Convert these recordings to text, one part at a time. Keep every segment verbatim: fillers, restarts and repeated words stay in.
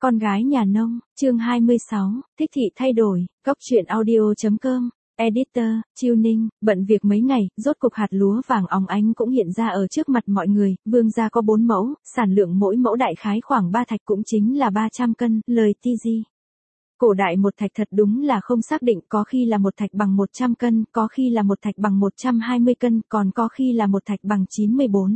Con gái nhà nông, chương hai mươi sáu, thích thị thay đổi, góc truyện audio.com, editor, Chiêu Ninh, bận việc mấy ngày, rốt cục hạt lúa vàng óng ánh cũng hiện ra ở trước mặt mọi người, Vương gia có bốn mẫu, sản lượng mỗi mẫu đại khái khoảng ba thạch cũng chính là ba trăm cân, lời ti di. Cổ đại một thạch thật đúng là không xác định, có khi là một thạch bằng một trăm cân, có khi là một thạch bằng một trăm hai mươi cân, còn có khi là một thạch bằng chín mươi bốn.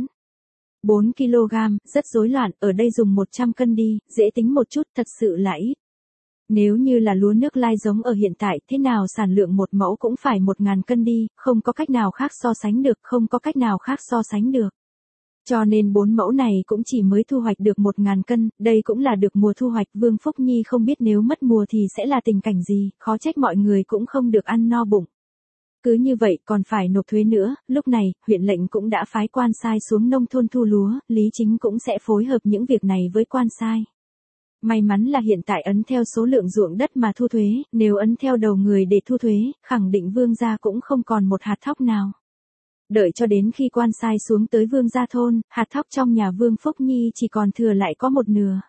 bốn ki lô gam, rất rối loạn, ở đây dùng một trăm cân đi, dễ tính một chút, thật sự là ít. Nếu như là lúa nước lai giống ở hiện tại, thế nào sản lượng một mẫu cũng phải một ngàn cân đi, không có cách nào khác so sánh được, không có cách nào khác so sánh được. Cho nên bốn mẫu này cũng chỉ mới thu hoạch được một ngàn cân, đây cũng là được mùa thu hoạch, Vương Phúc Nhi không biết nếu mất mùa thì sẽ là tình cảnh gì, khó trách mọi người cũng không được ăn no bụng. Cứ như vậy còn phải nộp thuế nữa, lúc này, huyện lệnh cũng đã phái quan sai xuống nông thôn thu lúa, Lý Chính cũng sẽ phối hợp những việc này với quan sai. May mắn là hiện tại ấn theo số lượng ruộng đất mà thu thuế, nếu ấn theo đầu người để thu thuế, khẳng định Vương gia cũng không còn một hạt thóc nào. Đợi cho đến khi quan sai xuống tới Vương gia thôn, hạt thóc trong nhà Vương Phúc Nhi chỉ còn thừa lại có một nửa.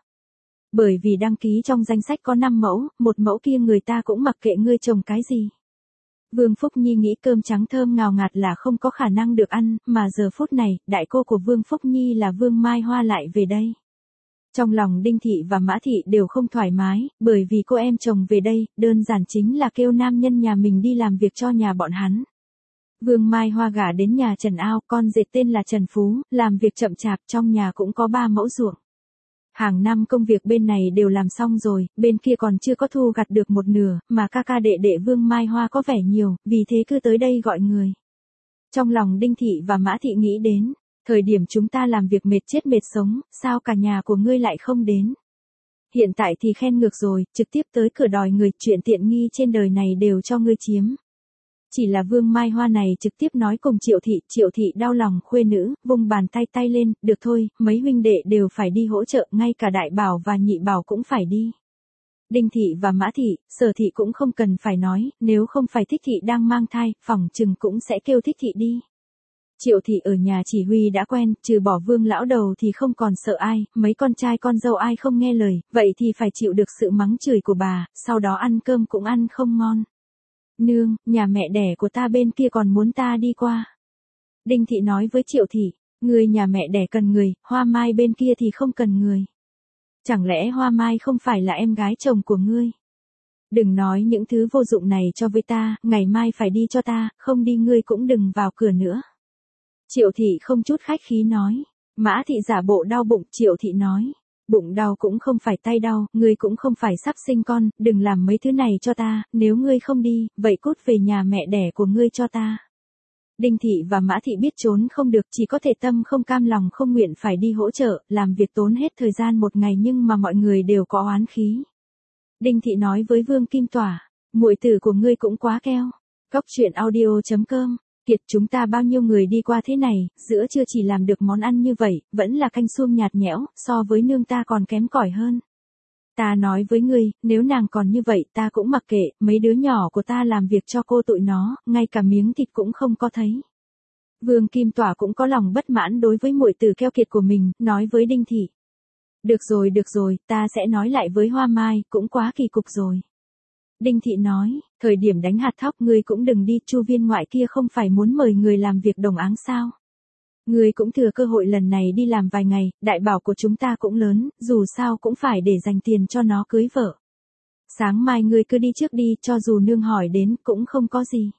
Bởi vì đăng ký trong danh sách có năm mẫu, một mẫu kia người ta cũng mặc kệ ngươi trồng cái gì. Vương Phúc Nhi nghĩ cơm trắng thơm ngào ngạt là không có khả năng được ăn, mà giờ phút này, đại cô của Vương Phúc Nhi là Vương Mai Hoa lại về đây. Trong lòng Đinh Thị và Mã Thị đều không thoải mái, bởi vì cô em chồng về đây, đơn giản chính là kêu nam nhân nhà mình đi làm việc cho nhà bọn hắn. Vương Mai Hoa gả đến nhà Trần Ao, con dệt tên là Trần Phú, làm việc chậm chạp, trong nhà cũng có ba mẫu ruộng. Hàng năm công việc bên này đều làm xong rồi, bên kia còn chưa có thu gặt được một nửa, mà ca ca đệ đệ Vương Mai Hoa có vẻ nhiều, vì thế cứ tới đây gọi người. Trong lòng Đinh Thị và Mã Thị nghĩ đến, thời điểm chúng ta làm việc mệt chết mệt sống, sao cả nhà của ngươi lại không đến? Hiện tại thì khen ngược rồi, trực tiếp tới cửa đòi người, chuyện tiện nghi trên đời này đều cho ngươi chiếm. Chỉ là Vương Mai Hoa này trực tiếp nói cùng Triệu Thị, Triệu Thị đau lòng khuê nữ, vung bàn tay tay lên, được thôi, mấy huynh đệ đều phải đi hỗ trợ, ngay cả Đại Bảo và Nhị Bảo cũng phải đi. Đinh Thị và Mã Thị, Sở Thị cũng không cần phải nói, nếu không phải Thích Thị đang mang thai, phỏng chừng cũng sẽ kêu Thích Thị đi. Triệu Thị ở nhà chỉ huy đã quen, trừ bỏ Vương lão đầu thì không còn sợ ai, mấy con trai con dâu ai không nghe lời, vậy thì phải chịu được sự mắng chửi của bà, sau đó ăn cơm cũng ăn không ngon. Nương, nhà mẹ đẻ của ta bên kia còn muốn ta đi qua. Đinh Thị nói với Triệu Thị, người nhà mẹ đẻ cần người, Hoa Mai bên kia thì không cần người. Chẳng lẽ Hoa Mai không phải là em gái chồng của ngươi? Đừng nói những thứ vô dụng này cho với ta, ngày mai phải đi cho ta, không đi ngươi cũng đừng vào cửa nữa. Triệu Thị không chút khách khí nói. Mã Thị giả bộ đau bụng, Triệu Thị nói. Bụng đau cũng không phải tay đau, ngươi cũng không phải sắp sinh con, đừng làm mấy thứ này cho ta, nếu ngươi không đi, vậy cút về nhà mẹ đẻ của ngươi cho ta. Đinh Thị và Mã Thị biết trốn không được, chỉ có thể tâm không cam lòng không nguyện phải đi hỗ trợ, làm việc tốn hết thời gian một ngày nhưng mà mọi người đều có oán khí. Đinh Thị nói với Vương Kim Tỏa, muội tử của ngươi cũng quá keo. Góc truyện audio.com, Kiệt chúng ta bao nhiêu người đi qua thế này, giữa trưa chỉ làm được món ăn như vậy, vẫn là canh suông nhạt nhẽo, so với nương ta còn kém cỏi hơn. Ta nói với ngươi, nếu nàng còn như vậy ta cũng mặc kệ, mấy đứa nhỏ của ta làm việc cho cô tụi nó, ngay cả miếng thịt cũng không có thấy. Vương Kim Tỏa cũng có lòng bất mãn đối với muội tử keo kiệt của mình, nói với Đinh Thị. Được rồi được rồi, ta sẽ nói lại với Hoa Mai, cũng quá kỳ cục rồi. Đinh Thị nói, thời điểm đánh hạt thóc ngươi cũng đừng đi, Chu viên ngoại kia không phải muốn mời người làm việc đồng áng sao. Ngươi cũng thừa cơ hội lần này đi làm vài ngày, Đại Bảo của chúng ta cũng lớn, dù sao cũng phải để dành tiền cho nó cưới vợ. Sáng mai ngươi cứ đi trước đi, cho dù nương hỏi đến cũng không có gì.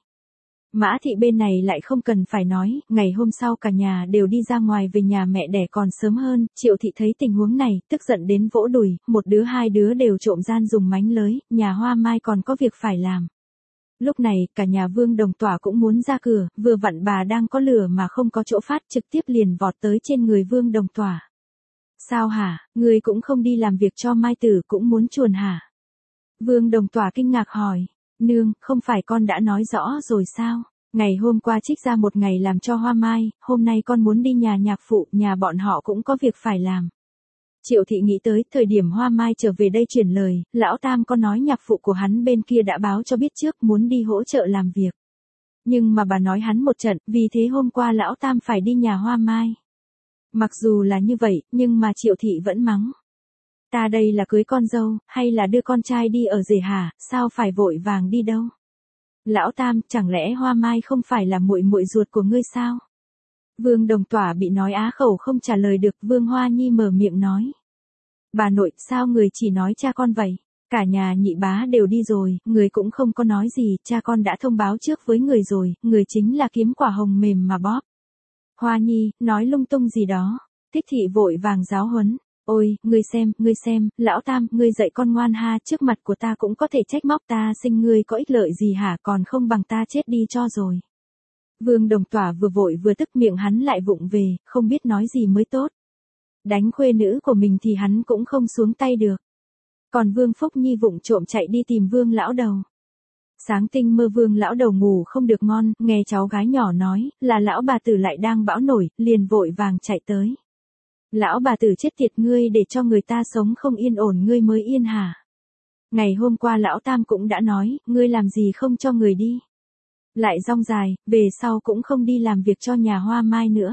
Mã Thị bên này lại không cần phải nói, ngày hôm sau cả nhà đều đi ra ngoài về nhà mẹ đẻ còn sớm hơn, Triệu Thị thấy tình huống này, tức giận đến vỗ đùi, một đứa hai đứa đều trộm gian dùng mánh lới, nhà Hoa Mai còn có việc phải làm. Lúc này, cả nhà Vương Đồng Tỏa cũng muốn ra cửa, vừa vặn bà đang có lửa mà không có chỗ phát, trực tiếp liền vọt tới trên người Vương Đồng Tỏa. Sao hả, ngươi cũng không đi làm việc cho Mai Tử cũng muốn chuồn hả? Vương Đồng Tỏa kinh ngạc hỏi. Nương, không phải con đã nói rõ rồi sao? Ngày hôm qua trích ra một ngày làm cho Hoa Mai, hôm nay con muốn đi nhà nhạc phụ, nhà bọn họ cũng có việc phải làm. Triệu Thị nghĩ tới, thời điểm Hoa Mai trở về đây truyền lời, lão Tam có nói nhạc phụ của hắn bên kia đã báo cho biết trước muốn đi hỗ trợ làm việc. Nhưng mà bà nói hắn một trận, vì thế hôm qua lão Tam phải đi nhà Hoa Mai. Mặc dù là như vậy, nhưng mà Triệu Thị vẫn mắng. Ta đây là cưới con dâu, hay là đưa con trai đi ở rể hả, sao phải vội vàng đi đâu? Lão Tam, chẳng lẽ Hoa Mai không phải là muội muội ruột của ngươi sao? Vương Đồng Tỏa bị nói á khẩu không trả lời được, Vương Hoa Nhi mở miệng nói. Bà nội, sao người chỉ nói cha con vậy? Cả nhà nhị bá đều đi rồi, người cũng không có nói gì, cha con đã thông báo trước với người rồi, người chính là kiếm quả hồng mềm mà bóp. Hoa Nhi, nói lung tung gì đó. Thích thị vội vàng giáo huấn. Ôi, ngươi xem, ngươi xem, lão Tam, ngươi dạy con ngoan ha, trước mặt của ta cũng có thể trách móc ta sinh ngươi có ích lợi gì hả, còn không bằng ta chết đi cho rồi. Vương Đồng Tỏa vừa vội vừa tức, miệng hắn lại vụng về, không biết nói gì mới tốt. Đánh khuê nữ của mình thì hắn cũng không xuống tay được. Còn Vương Phúc Nhi vụng trộm chạy đi tìm Vương lão đầu. Sáng tinh mơ Vương lão đầu ngủ không được ngon, nghe cháu gái nhỏ nói, là lão bà tử lại đang bão nổi, liền vội vàng chạy tới. Lão bà tử chết tiệt, ngươi để cho người ta sống không yên ổn ngươi mới yên hả? Ngày hôm qua lão Tam cũng đã nói, ngươi làm gì không cho người đi. Lại rong dài, về sau cũng không đi làm việc cho nhà Hoa Mai nữa.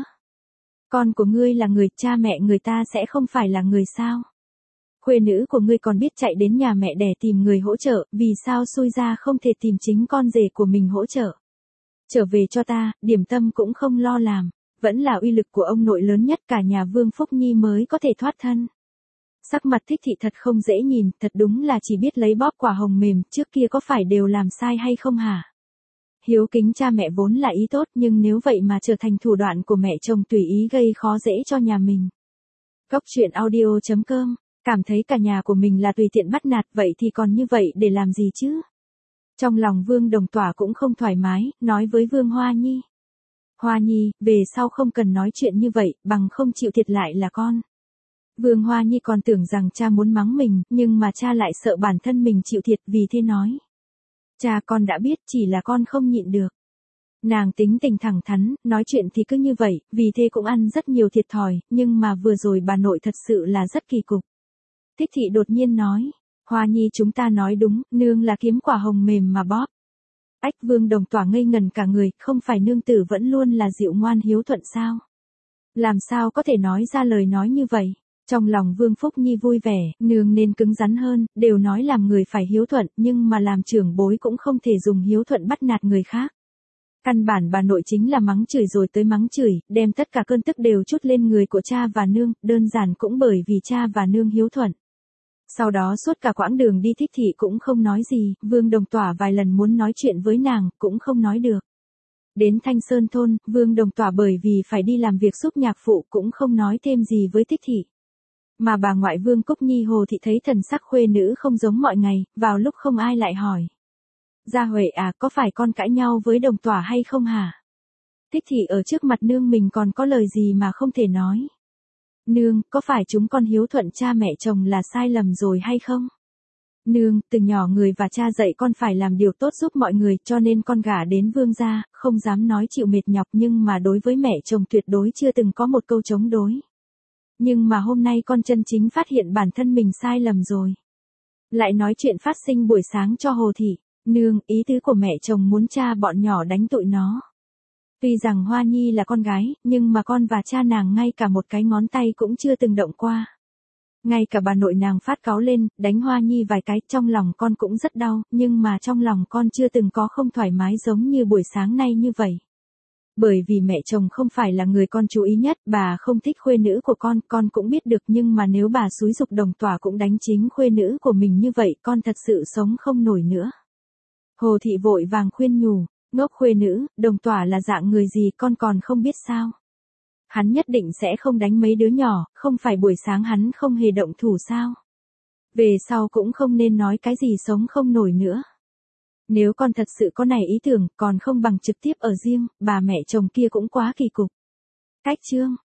Con của ngươi là người, cha mẹ người ta sẽ không phải là người sao? Khuê nữ của ngươi còn biết chạy đến nhà mẹ đẻ tìm người hỗ trợ, vì sao xui ra không thể tìm chính con rể của mình hỗ trợ? Trở về cho ta, điểm tâm cũng không lo làm. Vẫn là uy lực của ông nội lớn nhất, cả nhà Vương Phúc Nhi mới có thể thoát thân. Sắc mặt Thích thị thật không dễ nhìn, thật đúng là chỉ biết lấy bóp quả hồng mềm, trước kia có phải đều làm sai hay không hả? Hiếu kính cha mẹ vốn là ý tốt, nhưng nếu vậy mà trở thành thủ đoạn của mẹ chồng tùy ý gây khó dễ cho nhà mình. Góc truyện audio chấm com, cảm thấy cả nhà của mình là tùy tiện bắt nạt, vậy thì còn như vậy để làm gì chứ? Trong lòng Vương Đồng Tỏa cũng không thoải mái, nói với Vương Hoa Nhi. Hoa Nhi, về sau không cần nói chuyện như vậy, bằng không chịu thiệt lại là con. Vương Hoa Nhi còn tưởng rằng cha muốn mắng mình, nhưng mà cha lại sợ bản thân mình chịu thiệt, vì thế nói. Cha, con đã biết, chỉ là con không nhịn được. Nàng tính tình thẳng thắn, nói chuyện thì cứ như vậy, vì thế cũng ăn rất nhiều thiệt thòi, nhưng mà vừa rồi bà nội thật sự là rất kỳ cục. Thích thị đột nhiên nói, Hoa Nhi chúng ta nói đúng, nương là kiếm quả hồng mềm mà bóp. Ách, Vương Đồng Tỏa ngây ngần cả người, không phải nương tử vẫn luôn là dịu ngoan hiếu thuận sao? Làm sao có thể nói ra lời nói như vậy? Trong lòng Vương Phúc Nhi vui vẻ, nương nên cứng rắn hơn, đều nói làm người phải hiếu thuận, nhưng mà làm trưởng bối cũng không thể dùng hiếu thuận bắt nạt người khác. Căn bản bà nội chính là mắng chửi rồi tới mắng chửi, đem tất cả cơn tức đều trút lên người của cha và nương, đơn giản cũng bởi vì cha và nương hiếu thuận. Sau đó suốt cả quãng đường đi Thích thị cũng không nói gì, Vương Đồng Tỏa vài lần muốn nói chuyện với nàng, cũng không nói được. Đến Thanh Sơn thôn, Vương Đồng Tỏa bởi vì phải đi làm việc giúp nhạc phụ cũng không nói thêm gì với Thích thị. Mà bà ngoại Vương Cúc Nhi Hồ thị thấy thần sắc khuê nữ không giống mọi ngày, vào lúc không ai lại hỏi. Gia Huệ à, có phải con cãi nhau với Đồng Tỏa hay không hả? Thích thị ở trước mặt nương mình còn có lời gì mà không thể nói. Nương, có phải chúng con hiếu thuận cha mẹ chồng là sai lầm rồi hay không? Nương, từ nhỏ người và cha dạy con phải làm điều tốt giúp mọi người, cho nên con gả đến Vương gia, không dám nói chịu mệt nhọc, nhưng mà đối với mẹ chồng tuyệt đối chưa từng có một câu chống đối. Nhưng mà hôm nay con chân chính phát hiện bản thân mình sai lầm rồi. Lại nói chuyện phát sinh buổi sáng cho Hồ thị. Nương, ý tứ của mẹ chồng muốn cha bọn nhỏ đánh tụi nó. Tuy rằng Hoa Nhi là con gái, nhưng mà con và cha nàng ngay cả một cái ngón tay cũng chưa từng động qua. Ngay cả bà nội nàng phát cáu lên, đánh Hoa Nhi vài cái, trong lòng con cũng rất đau, nhưng mà trong lòng con chưa từng có không thoải mái giống như buổi sáng nay như vậy. Bởi vì mẹ chồng không phải là người con chú ý nhất, bà không thích khuê nữ của con, con cũng biết được, nhưng mà nếu bà xúi giục Đồng Tỏa cũng đánh chính khuê nữ của mình như vậy, con thật sự sống không nổi nữa. Hồ thị vội vàng khuyên nhủ, ngốc khuê nữ, Đồng Tỏa là dạng người gì con còn không biết sao. Hắn nhất định sẽ không đánh mấy đứa nhỏ, không phải buổi sáng hắn không hề động thủ sao. Về sau cũng không nên nói cái gì sống không nổi nữa. Nếu con thật sự có này ý tưởng, còn không bằng trực tiếp ở riêng, bà mẹ chồng kia cũng quá kỳ cục. Cách chương